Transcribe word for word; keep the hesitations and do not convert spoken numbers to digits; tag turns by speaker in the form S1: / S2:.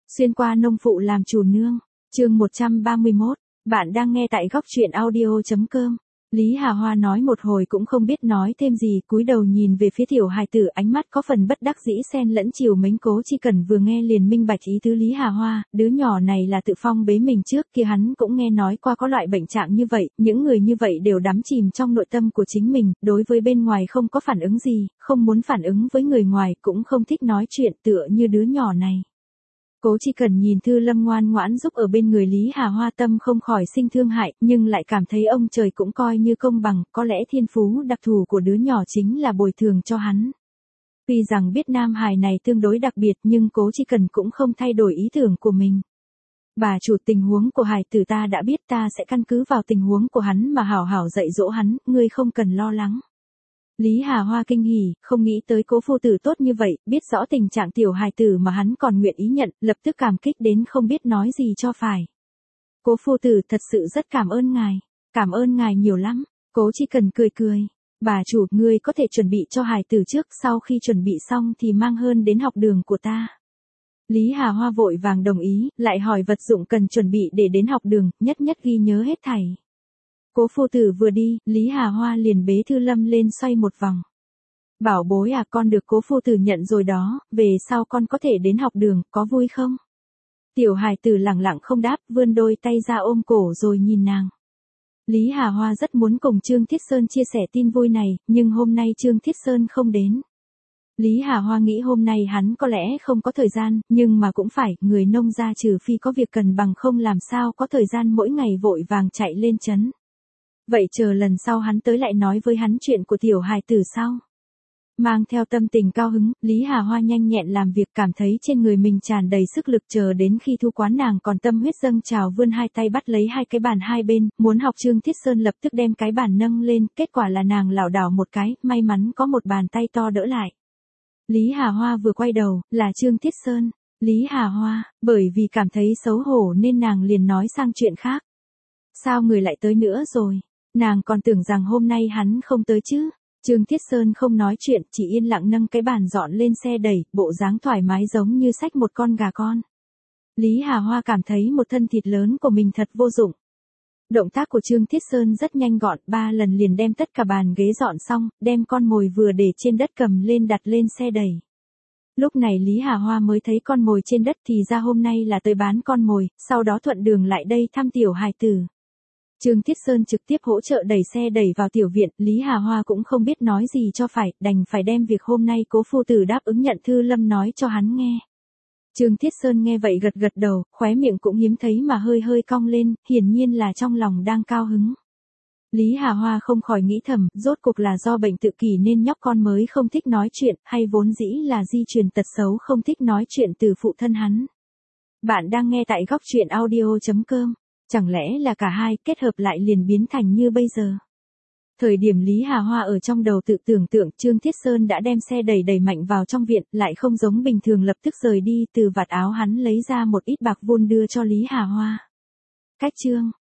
S1: Xuyên qua nông phụ làm chủ nương, chương một trăm ba mươi mốt, bạn đang nghe tại góc truyện audio.com. Lý Hà Hoa nói một hồi cũng không biết nói thêm gì, cúi đầu nhìn về phía tiểu hài tử, ánh mắt có phần bất đắc dĩ xen lẫn chiều mến. Cố Chi Cẩn vừa nghe liền minh bạch ý tứ Lý Hà Hoa, đứa nhỏ này là tự phong bế mình, trước kia hắn cũng nghe nói qua có loại bệnh trạng như vậy, những người như vậy đều đắm chìm trong nội tâm của chính mình, đối với bên ngoài không có phản ứng gì, không muốn phản ứng với người ngoài, cũng không thích nói chuyện, tựa như đứa nhỏ này. Cố Chi Cẩn nhìn Thư Lâm ngoan ngoãn giúp ở bên người Lý Hà Hoa, tâm không khỏi sinh thương hại, nhưng lại cảm thấy ông trời cũng coi như công bằng, có lẽ thiên phú đặc thù của đứa nhỏ chính là bồi thường cho hắn. Tuy rằng biết nam hài này tương đối đặc biệt, nhưng Cố Chi Cẩn cũng không thay đổi ý tưởng của mình. Bà chủ, tình huống của hài tử ta đã biết, ta sẽ căn cứ vào tình huống của hắn mà hảo hảo dạy dỗ hắn, ngươi không cần lo lắng. Lý Hà Hoa kinh hỉ, không nghĩ tới Cố phu tử tốt như vậy, biết rõ tình trạng tiểu hài tử mà hắn còn nguyện ý nhận, lập tức cảm kích đến không biết nói gì cho phải. Cố phu tử thật sự rất cảm ơn ngài, cảm ơn ngài nhiều lắm. Cố Chi Cẩn cười cười, bà chủ, ngươi có thể chuẩn bị cho hài tử trước, sau khi chuẩn bị xong thì mang hơn đến học đường của ta. Lý Hà Hoa vội vàng đồng ý, lại hỏi vật dụng cần chuẩn bị để đến học đường, nhất nhất ghi nhớ hết thảy. Cố phu tử vừa đi, Lý Hà Hoa liền bế Thư Lâm lên xoay một vòng. Bảo bối à, con được Cố phu tử nhận rồi đó, về sau con có thể đến học đường, có vui không? Tiểu hài tử lẳng lặng không đáp, vươn đôi tay ra ôm cổ rồi nhìn nàng. Lý Hà Hoa rất muốn cùng Trương Thiết Sơn chia sẻ tin vui này, nhưng hôm nay Trương Thiết Sơn không đến. Lý Hà Hoa nghĩ hôm nay hắn có lẽ không có thời gian, nhưng mà cũng phải, người nông gia trừ phi có việc cần, bằng không làm sao có thời gian mỗi ngày vội vàng chạy lên trấn. Vậy chờ lần sau hắn tới lại nói với hắn chuyện của tiểu hài tử sau. Mang theo tâm tình cao hứng, Lý Hà Hoa nhanh nhẹn làm việc, cảm thấy trên người mình tràn đầy sức lực, chờ đến khi thu quán nàng còn tâm huyết dâng trào, vươn hai tay bắt lấy hai cái bàn hai bên, muốn học Trương Thiết Sơn lập tức đem cái bàn nâng lên, kết quả là nàng lảo đảo một cái, may mắn có một bàn tay to đỡ lại. Lý Hà Hoa vừa quay đầu, là Trương Thiết Sơn. Lý Hà Hoa, bởi vì cảm thấy xấu hổ nên nàng liền nói sang chuyện khác. Sao người lại tới nữa rồi? Nàng còn tưởng rằng hôm nay hắn không tới chứ. Trương Thiết Sơn không nói chuyện, chỉ yên lặng nâng cái bàn dọn lên xe đẩy, bộ dáng thoải mái giống như xách một con gà con. Lý Hà Hoa cảm thấy một thân thịt lớn của mình thật vô dụng. Động tác của Trương Thiết Sơn rất nhanh gọn, ba lần liền đem tất cả bàn ghế dọn xong, đem con mồi vừa để trên đất cầm lên đặt lên xe đẩy. Lúc này Lý Hà Hoa mới thấy con mồi trên đất, thì ra hôm nay là tới bán con mồi, sau đó thuận đường lại đây thăm tiểu hài tử. Trương Thiết Sơn trực tiếp hỗ trợ đẩy xe đẩy vào tiểu viện, Lý Hà Hoa cũng không biết nói gì cho phải, đành phải đem việc hôm nay Cố phu tử đáp ứng nhận Thư Lâm nói cho hắn nghe. Trương Thiết Sơn nghe vậy gật gật đầu, khóe miệng cũng hiếm thấy mà hơi hơi cong lên, hiển nhiên là trong lòng đang cao hứng. Lý Hà Hoa không khỏi nghĩ thầm, rốt cuộc là do bệnh tự kỷ nên nhóc con mới không thích nói chuyện, hay vốn dĩ là di truyền tật xấu không thích nói chuyện từ phụ thân hắn. Bạn đang nghe tại góc truyện audio.com. Chẳng lẽ là cả hai kết hợp lại liền biến thành như bây giờ? Thời điểm Lý Hà Hoa ở trong đầu tự tưởng tượng, Trương Thiết Sơn đã đem xe đẩy đẩy mạnh vào trong viện, lại không giống bình thường lập tức rời đi, từ vạt áo hắn lấy ra một ít bạc vụn đưa cho Lý Hà Hoa. Cách chương,